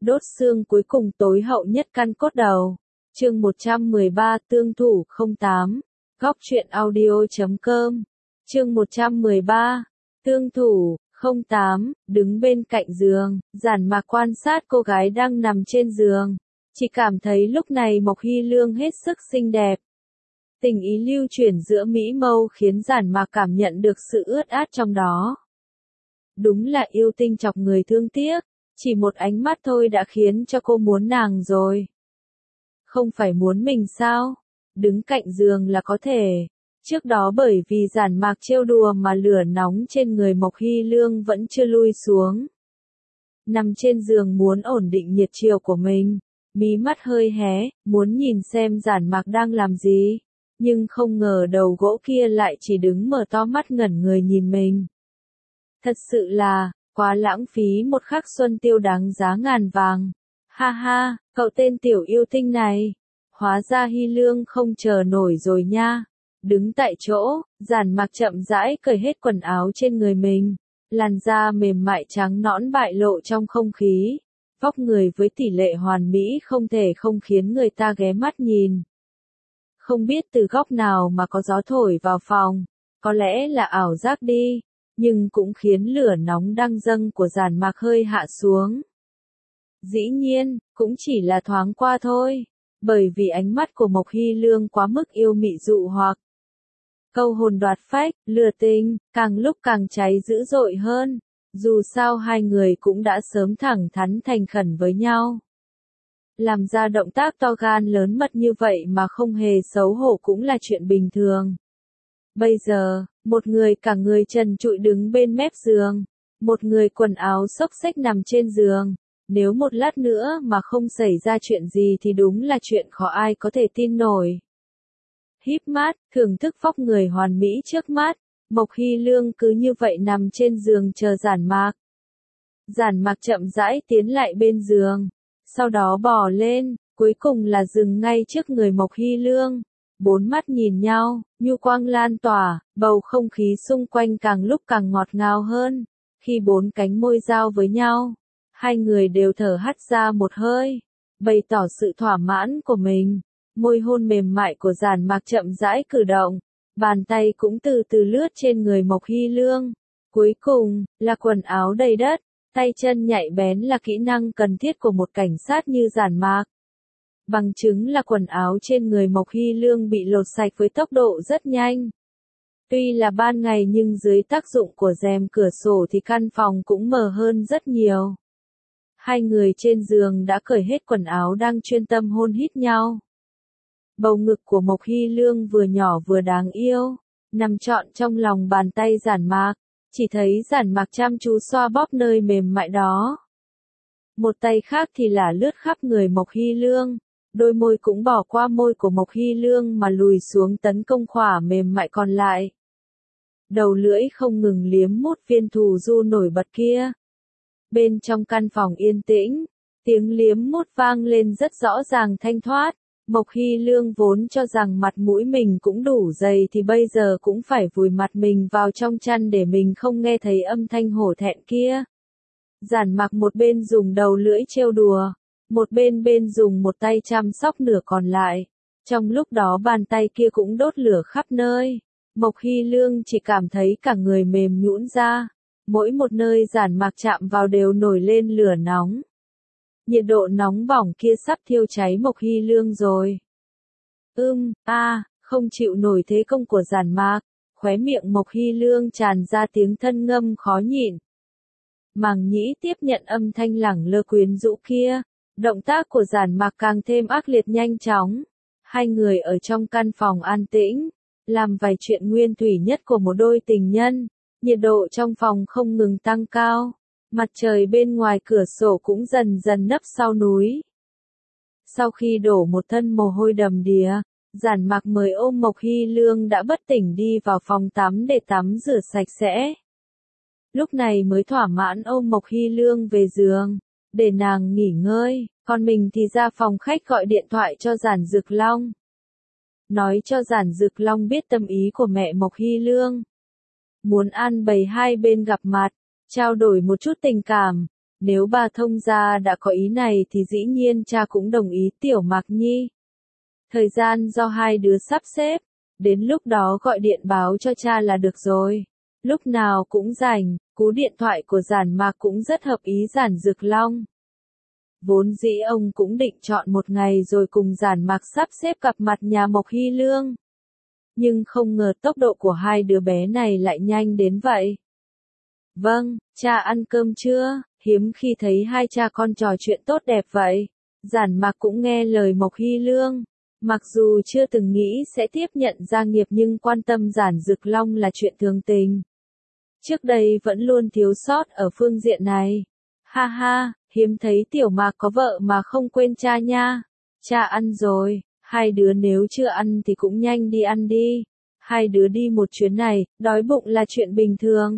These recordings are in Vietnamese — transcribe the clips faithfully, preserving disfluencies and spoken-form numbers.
đốt xương cuối cùng tối hậu nhất căn cốt đầu. Chương một trăm mười ba Tương thủ không tám. Góc truyện audio chấm com. Chương một trăm mười ba Tương thủ không tám. Đứng bên cạnh giường, Giản Mạc quan sát cô gái đang nằm trên giường, chỉ cảm thấy lúc này Mộc Hy Lương hết sức xinh đẹp. Tình ý lưu chuyển giữa mỹ mâu khiến Giản Mạc cảm nhận được sự ướt át trong đó. Đúng là yêu tinh chọc người thương tiếc, chỉ một ánh mắt thôi đã khiến cho cô muốn nàng rồi. Không phải muốn mình sao? Đứng cạnh giường là có thể. Trước đó bởi vì Giản Mạc trêu đùa mà lửa nóng trên người Mộc Hy Lương vẫn chưa lui xuống. Nằm trên giường muốn ổn định nhiệt chiều của mình, mí mắt hơi hé, muốn nhìn xem Giản Mạc đang làm gì. Nhưng không ngờ đầu gỗ kia lại chỉ đứng mở to mắt ngẩn người nhìn mình. Thật sự là, quá lãng phí một khắc xuân tiêu đáng giá ngàn vàng. Ha ha, cậu tên tiểu yêu tinh này. Hóa ra Hy Lương không chờ nổi rồi nha. Đứng tại chỗ, Giản Mạc chậm rãi cởi hết quần áo trên người mình. Làn da mềm mại trắng nõn bại lộ trong không khí. Vóc người với tỷ lệ hoàn mỹ không thể không khiến người ta ghé mắt nhìn. Không biết từ góc nào mà có gió thổi vào phòng, có lẽ là ảo giác đi, nhưng cũng khiến lửa nóng đang dâng của Giản Mạc hơi hạ xuống. Dĩ nhiên, cũng chỉ là thoáng qua thôi, bởi vì ánh mắt của Mộc Hy Lương quá mức yêu mị dụ hoặc. Câu hồn đoạt phách, lừa tình, càng lúc càng cháy dữ dội hơn, dù sao hai người cũng đã sớm thẳng thắn thành khẩn với nhau. Làm ra động tác to gan lớn mật như vậy mà không hề xấu hổ cũng là chuyện bình thường. Bây giờ, một người cả người trần trụi đứng bên mép giường, một người quần áo xốc xếch nằm trên giường, nếu một lát nữa mà không xảy ra chuyện gì thì đúng là chuyện khó ai có thể tin nổi. Híp mắt, thưởng thức vóc người hoàn mỹ trước mắt, Mộc Hy Lương cứ như vậy nằm trên giường chờ Giản Mạc. Giản Mạc chậm rãi tiến lại bên giường, sau đó bò lên, cuối cùng là dừng ngay trước người Mộc Hy Lương. Bốn mắt nhìn nhau, nhu quang lan tỏa, bầu không khí xung quanh càng lúc càng ngọt ngào hơn. Khi bốn cánh môi giao với nhau, hai người đều thở hắt ra một hơi, bày tỏ sự thỏa mãn của mình. Môi hôn mềm mại của Giản Mạc chậm rãi cử động, bàn tay cũng từ từ lướt trên người Mộc Hy Lương. Cuối cùng, là quần áo đầy đất, tay chân nhạy bén là kỹ năng cần thiết của một cảnh sát như Giản Mạc. Bằng chứng là quần áo trên người Mộc Hy Lương bị lột sạch với tốc độ rất nhanh. Tuy là ban ngày nhưng dưới tác dụng của rèm cửa sổ thì căn phòng cũng mờ hơn rất nhiều. Hai người trên giường đã cởi hết quần áo đang chuyên tâm hôn hít nhau. Bầu ngực của Mộc Hy Lương vừa nhỏ vừa đáng yêu, nằm trọn trong lòng bàn tay Giản Mạc, chỉ thấy Giản Mạc chăm chú xoa bóp nơi mềm mại đó. Một tay khác thì là lướt khắp người Mộc Hy Lương, đôi môi cũng bỏ qua môi của Mộc Hy Lương mà lùi xuống tấn công khỏa mềm mại còn lại. Đầu lưỡi không ngừng liếm mút viên thù du nổi bật kia. Bên trong căn phòng yên tĩnh, tiếng liếm mút vang lên rất rõ ràng thanh thoát. Mộc Hy Lương vốn cho rằng mặt mũi mình cũng đủ dày thì bây giờ cũng phải vùi mặt mình vào trong chăn để mình không nghe thấy âm thanh hổ thẹn kia. Giản Mạc một bên dùng đầu lưỡi trêu đùa, một bên bên dùng một tay chăm sóc nửa còn lại. Trong lúc đó bàn tay kia cũng đốt lửa khắp nơi. Mộc Hy Lương chỉ cảm thấy cả người mềm nhũn ra. Mỗi một nơi Giản Mạc chạm vào đều nổi lên lửa nóng. Nhiệt độ nóng bỏng kia sắp thiêu cháy Mộc Hy Lương rồi. Ưm, a, à, không chịu nổi thế công của Giản Mạc, khóe miệng Mộc Hy Lương tràn ra tiếng thân ngâm khó nhịn. Màng nhĩ tiếp nhận âm thanh lẳng lơ quyến rũ kia, động tác của Giản Mạc càng thêm ác liệt nhanh chóng. Hai người ở trong căn phòng an tĩnh, làm vài chuyện nguyên thủy nhất của một đôi tình nhân. Nhiệt độ trong phòng không ngừng tăng cao. Mặt trời bên ngoài cửa sổ cũng dần dần nấp sau núi. Sau khi đổ một thân mồ hôi đầm đìa, Giản Mạc mời ôm Mộc Hy Lương đã bất tỉnh đi vào phòng tắm để tắm rửa sạch sẽ. Lúc này mới thỏa mãn ôm Mộc Hy Lương về giường, để nàng nghỉ ngơi, còn mình thì ra phòng khách gọi điện thoại cho Giản Dực Long. Nói cho Giản Dực Long biết tâm ý của mẹ Mộc Hy Lương. Muốn an bày hai bên gặp mặt, trao đổi một chút tình cảm. Nếu bà thông gia đã có ý này thì dĩ nhiên cha cũng đồng ý Tiểu Mạc Nhi. Thời gian do hai đứa sắp xếp, đến lúc đó gọi điện báo cho cha là được rồi. Lúc nào cũng rảnh, cú điện thoại của Giản Mạc cũng rất hợp ý Giản Dực Long. Vốn dĩ ông cũng định chọn một ngày rồi cùng Giản Mạc sắp xếp gặp mặt nhà Mộc Hy Lương. Nhưng không ngờ tốc độ của hai đứa bé này lại nhanh đến vậy. Vâng, cha ăn cơm chưa? Hiếm khi thấy hai cha con trò chuyện tốt đẹp vậy. Giản Mạc cũng nghe lời Mộc Hy Lương. Mặc dù chưa từng nghĩ sẽ tiếp nhận gia nghiệp nhưng quan tâm Giản Dực Long là chuyện thường tình. Trước đây vẫn luôn thiếu sót ở phương diện này. Ha ha, hiếm thấy Tiểu Mạc có vợ mà không quên cha nha. Cha ăn rồi, hai đứa nếu chưa ăn thì cũng nhanh đi ăn đi. Hai đứa đi một chuyến này, đói bụng là chuyện bình thường.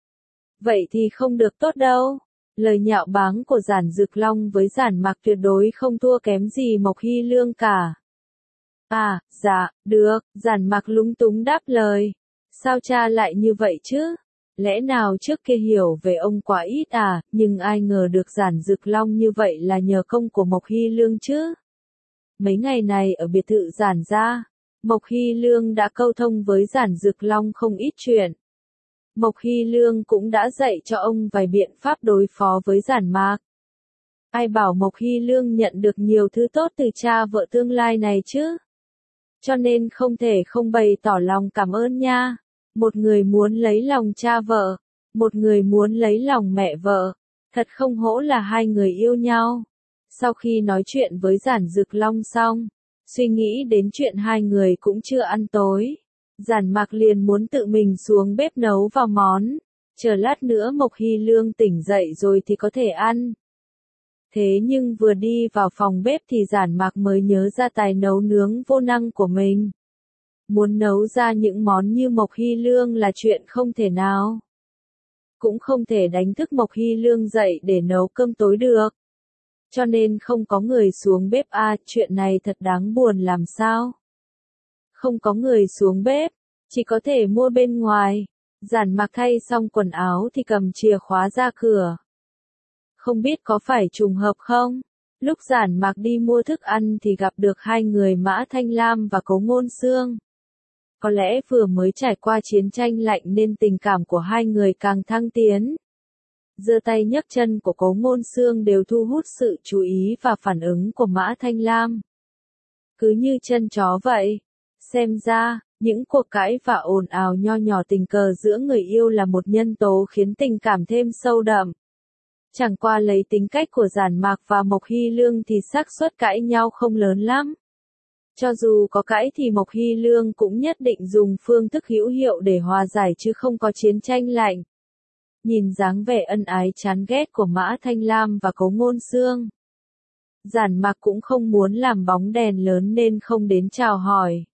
Vậy thì không được tốt đâu. Lời nhạo báng của Giản Dực Long với Giản Mạc tuyệt đối không thua kém gì Mộc Hy Lương cả. À, dạ, được, Giản Mạc lúng túng đáp lời. Sao cha lại như vậy chứ? Lẽ nào trước kia hiểu về ông quá ít à, nhưng ai ngờ được Giản Dực Long như vậy là nhờ công của Mộc Hy Lương chứ? Mấy ngày này ở biệt thự Giản gia, Mộc Hy Lương đã câu thông với Giản Dực Long không ít chuyện. Mộc Hy Lương cũng đã dạy cho ông vài biện pháp đối phó với Giản Mạc. Ai bảo Mộc Hy Lương nhận được nhiều thứ tốt từ cha vợ tương lai này chứ? Cho nên không thể không bày tỏ lòng cảm ơn nha. Một người muốn lấy lòng cha vợ, một người muốn lấy lòng mẹ vợ. Thật không hổ là hai người yêu nhau. Sau khi nói chuyện với Giản Dực Long xong, suy nghĩ đến chuyện hai người cũng chưa ăn tối. Giản Mạc liền muốn tự mình xuống bếp nấu vào món. Chờ lát nữa Mộc Hy Lương tỉnh dậy rồi thì có thể ăn. Thế nhưng vừa đi vào phòng bếp thì Giản Mạc mới nhớ ra tài nấu nướng vô năng của mình. Muốn nấu ra những món như Mộc Hy Lương là chuyện không thể nào. Cũng không thể đánh thức Mộc Hy Lương dậy để nấu cơm tối được. Cho nên không có người xuống bếp à, chuyện này thật đáng buồn làm sao. Không có người xuống bếp, chỉ có thể mua bên ngoài. Giản Mạc thay xong quần áo thì cầm chìa khóa ra cửa. Không biết có phải trùng hợp không? Lúc Giản Mạc đi mua thức ăn thì gặp được hai người Mã Thanh Lam và Cố Ngôn Xương. Có lẽ vừa mới trải qua chiến tranh lạnh nên tình cảm của hai người càng thăng tiến. Giơ tay nhấc chân của Cố Ngôn Xương đều thu hút sự chú ý và phản ứng của Mã Thanh Lam. Cứ như chân chó vậy. Xem ra, những cuộc cãi và ồn ào nho nhỏ tình cờ giữa người yêu là một nhân tố khiến tình cảm thêm sâu đậm. Chẳng qua lấy tính cách của Giản Mạc và Mộc Hy Lương thì xác suất cãi nhau không lớn lắm. Cho dù có cãi thì Mộc Hy Lương cũng nhất định dùng phương thức hữu hiệu để hòa giải chứ không có chiến tranh lạnh. Nhìn dáng vẻ ân ái chán ghét của Mã Thanh Lam và Cố Ngôn Xương, Giản Mạc cũng không muốn làm bóng đèn lớn nên không đến chào hỏi.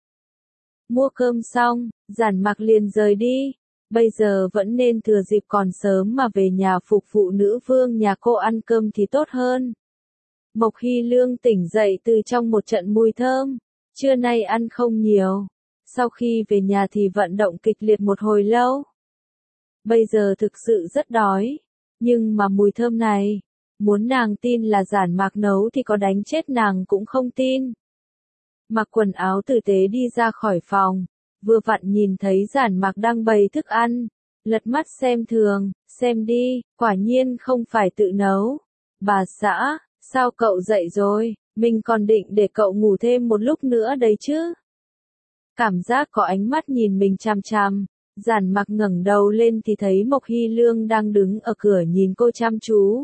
Mua cơm xong, Giản Mạc liền rời đi. Bây giờ vẫn nên thừa dịp còn sớm mà về nhà phục vụ nữ vương nhà cô ăn cơm thì tốt hơn. Mộc Hy Lương tỉnh dậy từ trong một trận mùi thơm. Trưa nay ăn không nhiều. Sau khi về nhà thì vận động kịch liệt một hồi lâu. Bây giờ thực sự rất đói. Nhưng mà mùi thơm này, muốn nàng tin là Giản Mạc nấu thì có đánh chết nàng cũng không tin. Mặc quần áo tử tế đi ra khỏi phòng. Vừa vặn nhìn thấy Giản Mạc đang bày thức ăn. Lật mắt xem thường, xem đi, quả nhiên không phải tự nấu. Bà xã, sao cậu dậy rồi, mình còn định để cậu ngủ thêm một lúc nữa đấy chứ. Cảm giác có ánh mắt nhìn mình chằm chằm. Giản Mạc ngẩng đầu lên thì thấy Mộc Hy Lương đang đứng ở cửa nhìn cô chăm chú.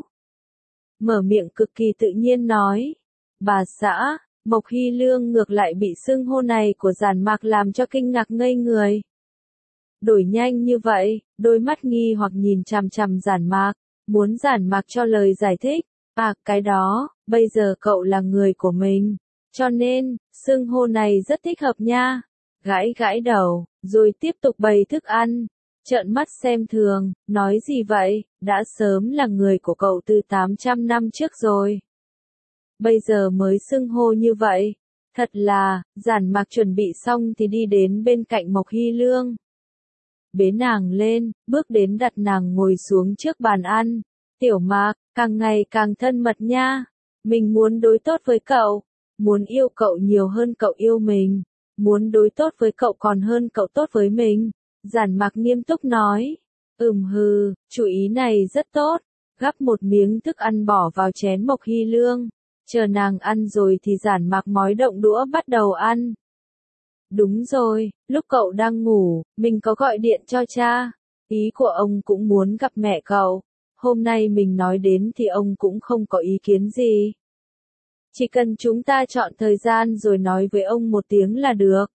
Mở miệng cực kỳ tự nhiên nói. Bà xã. Mộc Hy Lương ngược lại bị xưng hô này của Giản Mạc làm cho kinh ngạc ngây người. Đổi nhanh như vậy, đôi mắt nghi hoặc nhìn chằm chằm Giản Mạc, muốn Giản Mạc cho lời giải thích. À, cái đó, bây giờ cậu là người của mình, cho nên, xưng hô này rất thích hợp nha. Gãi gãi đầu, rồi tiếp tục bày thức ăn, trợn mắt xem thường, nói gì vậy, đã sớm là người của cậu từ tám trăm năm trước rồi. Bây giờ mới xưng hô như vậy. Thật là, Giản Mạc chuẩn bị xong thì đi đến bên cạnh Mộc Hy Lương. Bế nàng lên, bước đến đặt nàng ngồi xuống trước bàn ăn. Tiểu Mạc, càng ngày càng thân mật nha. Mình muốn đối tốt với cậu, muốn yêu cậu nhiều hơn cậu yêu mình, muốn đối tốt với cậu còn hơn cậu tốt với mình. Giản Mạc nghiêm túc nói. Ừm hừ, chủ ý này rất tốt. Gắp một miếng thức ăn bỏ vào chén Mộc Hy Lương. Chờ nàng ăn rồi thì Giản Mạc mói động đũa bắt đầu ăn. Đúng rồi, lúc cậu đang ngủ, mình có gọi điện cho cha. Ý của ông cũng muốn gặp mẹ cậu. Hôm nay mình nói đến thì ông cũng không có ý kiến gì. Chỉ cần chúng ta chọn thời gian rồi nói với ông một tiếng là được.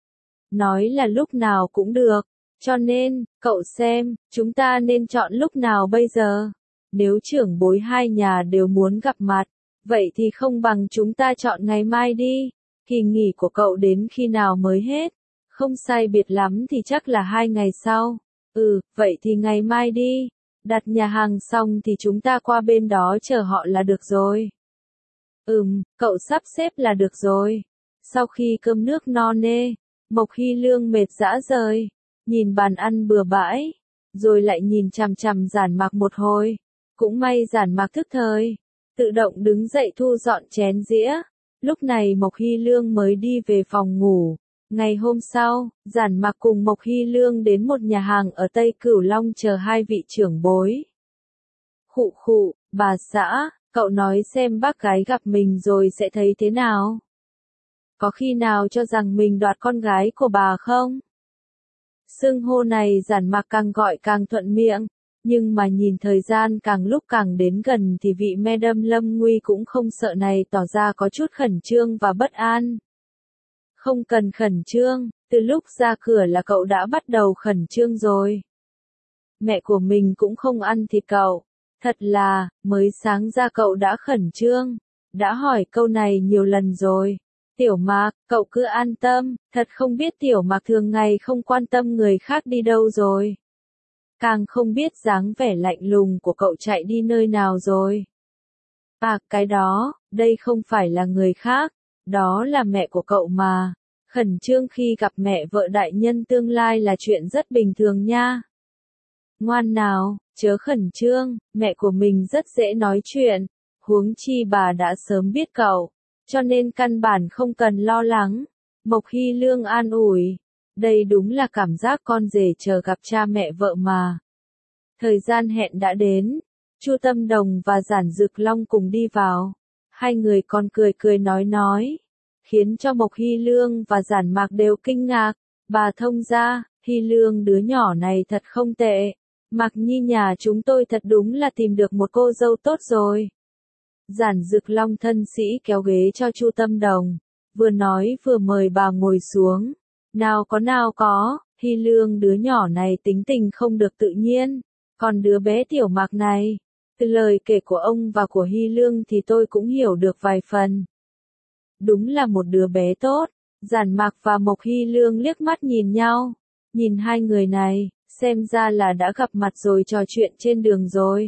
Nói là lúc nào cũng được. Cho nên, cậu xem, chúng ta nên chọn lúc nào bây giờ? Nếu trưởng bối hai nhà đều muốn gặp mặt, vậy thì không bằng chúng ta chọn ngày mai đi. Kỳ nghỉ của cậu đến khi nào mới hết? Không sai biệt lắm thì chắc là hai ngày sau. Ừ, vậy thì ngày mai đi. Đặt nhà hàng xong thì chúng ta qua bên đó chờ họ là được rồi. Ừm, cậu sắp xếp là được rồi. Sau khi cơm nước no nê, Mộc Hy Lương mệt rã rời, nhìn bàn ăn bừa bãi, rồi lại nhìn chằm chằm Giản Mạc một hồi. Cũng may Giản Mạc thức thời, tự động đứng dậy thu dọn chén dĩa. Lúc này Mộc Hy Lương mới đi về phòng ngủ. Ngày hôm sau, Giản Mạc cùng Mộc Hy Lương đến một nhà hàng ở Tây Cửu Long chờ hai vị trưởng bối. Khụ khụ, bà xã, cậu nói xem bác gái gặp mình rồi sẽ thấy thế nào? Có khi nào cho rằng mình đoạt con gái của bà không? Xưng hô này Giản Mạc càng gọi càng thuận miệng, nhưng mà nhìn thời gian càng lúc càng đến gần thì vị Madam Lâm Nguy cũng không sợ này tỏ ra có chút khẩn trương và bất an. Không cần khẩn trương, từ lúc ra cửa là cậu đã bắt đầu khẩn trương rồi. Mẹ của mình cũng không ăn thịt cậu. Thật là, mới sáng ra cậu đã khẩn trương. Đã hỏi câu này nhiều lần rồi. Tiểu Mạc, cậu cứ an tâm, thật không biết Tiểu Mạc thường ngày không quan tâm người khác đi đâu rồi. Càng không biết dáng vẻ lạnh lùng của cậu chạy đi nơi nào rồi. À, cái đó, đây không phải là người khác, đó là mẹ của cậu mà. Khẩn trương khi gặp mẹ vợ đại nhân tương lai là chuyện rất bình thường nha. Ngoan nào, chớ khẩn trương, mẹ của mình rất dễ nói chuyện, huống chi bà đã sớm biết cậu, cho nên căn bản không cần lo lắng. Mộc Hy Lương an ủi, đây đúng là cảm giác con rể chờ gặp cha mẹ vợ mà. Thời gian hẹn đã đến, Chu Tâm Đồng và Giản Dực Long cùng đi vào, hai người còn cười cười nói nói, khiến cho Mộc Hy Lương và Giản Mạc đều kinh ngạc. Bà thông gia, Hy Lương đứa nhỏ này thật không tệ. Mạc Nhi nhà chúng tôi thật đúng là tìm được một cô dâu tốt rồi. Giản Dực Long thân sĩ kéo ghế cho Chu Tâm Đồng, vừa nói vừa mời bà ngồi xuống. Nào có nào có, Hy Lương đứa nhỏ này tính tình không được tự nhiên, còn đứa bé Tiểu Mạc này, từ lời kể của ông và của Hy Lương thì tôi cũng hiểu được vài phần. Đúng là một đứa bé tốt. Giản Mạc và Mộc Hy Lương liếc mắt nhìn nhau, nhìn hai người này, xem ra là đã gặp mặt rồi trò chuyện trên đường rồi.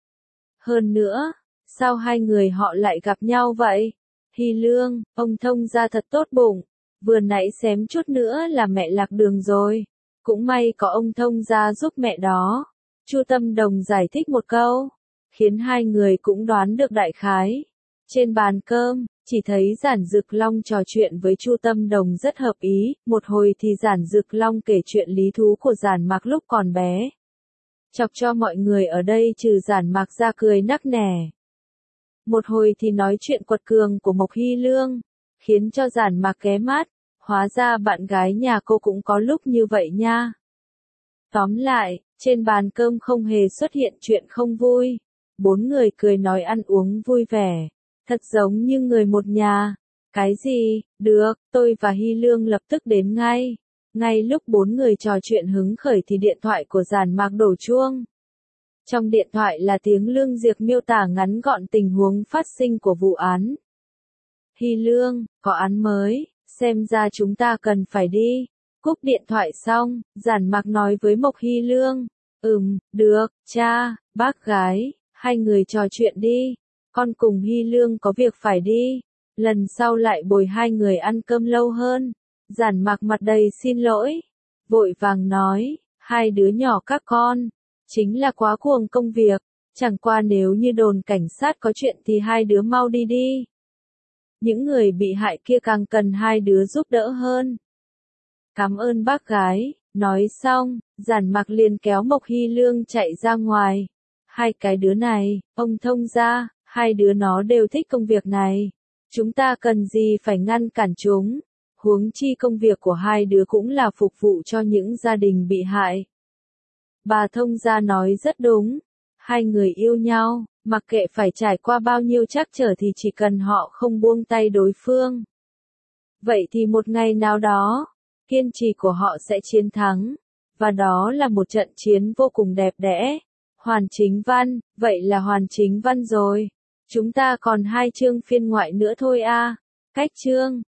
Hơn nữa, sao hai người họ lại gặp nhau vậy? Hy Lương, ông thông gia thật tốt bụng, vừa nãy xém chút nữa là mẹ lạc đường rồi. Cũng may có ông thông gia giúp mẹ đó. Chu Tâm Đồng giải thích một câu, khiến hai người cũng đoán được đại khái. Trên bàn cơm, chỉ thấy Giản Dực Long trò chuyện với Chu Tâm Đồng rất hợp ý, một hồi thì Giản Dực Long kể chuyện lý thú của Giản Mạc lúc còn bé. Chọc cho mọi người ở đây trừ Giản Mạc ra cười nắc nẻ. Một hồi thì nói chuyện quật cường của Mộc Hy Lương, khiến cho Giản Mạc ghé mắt, hóa ra bạn gái nhà cô cũng có lúc như vậy nha. Tóm lại, trên bàn cơm không hề xuất hiện chuyện không vui, bốn người cười nói ăn uống vui vẻ. Thật giống như người một nhà. Cái gì? Được, tôi và Hy Lương lập tức đến ngay. Ngay lúc bốn người trò chuyện hứng khởi thì điện thoại của Giản Mạc đổ chuông. Trong điện thoại là tiếng Lương Diệp miêu tả ngắn gọn tình huống phát sinh của vụ án. Hy Lương, có án mới, xem ra chúng ta cần phải đi. Cúp điện thoại xong, Giản Mạc nói với Mộc Hy Lương. Ừm, được, cha, bác gái, hai người trò chuyện đi. Con cùng Hy Lương có việc phải đi, lần sau lại bồi hai người ăn cơm lâu hơn. Giản Mạc mặt đầy xin lỗi, vội vàng nói, hai đứa nhỏ các con, chính là quá cuồng công việc, Chẳng qua nếu như đồn cảnh sát có chuyện thì hai đứa mau đi đi. Những người bị hại kia càng cần hai đứa giúp đỡ hơn. Cảm ơn bác gái, nói xong, Giản Mặc liền kéo Mộc Hy Lương chạy ra ngoài. Hai cái đứa này, ông thông gia, hai đứa nó đều thích công việc này. Chúng ta cần gì phải ngăn cản chúng, huống chi công việc của hai đứa cũng là phục vụ cho những gia đình bị hại. Bà thông gia nói rất đúng, hai người yêu nhau, mặc kệ phải trải qua bao nhiêu trắc trở thì chỉ cần họ không buông tay đối phương. Vậy thì một ngày nào đó, kiên trì của họ sẽ chiến thắng, và đó là một trận chiến vô cùng đẹp đẽ. Hoàn chính văn, vậy là hoàn chính văn rồi. Chúng ta còn hai chương phiên ngoại nữa thôi a. Cách chương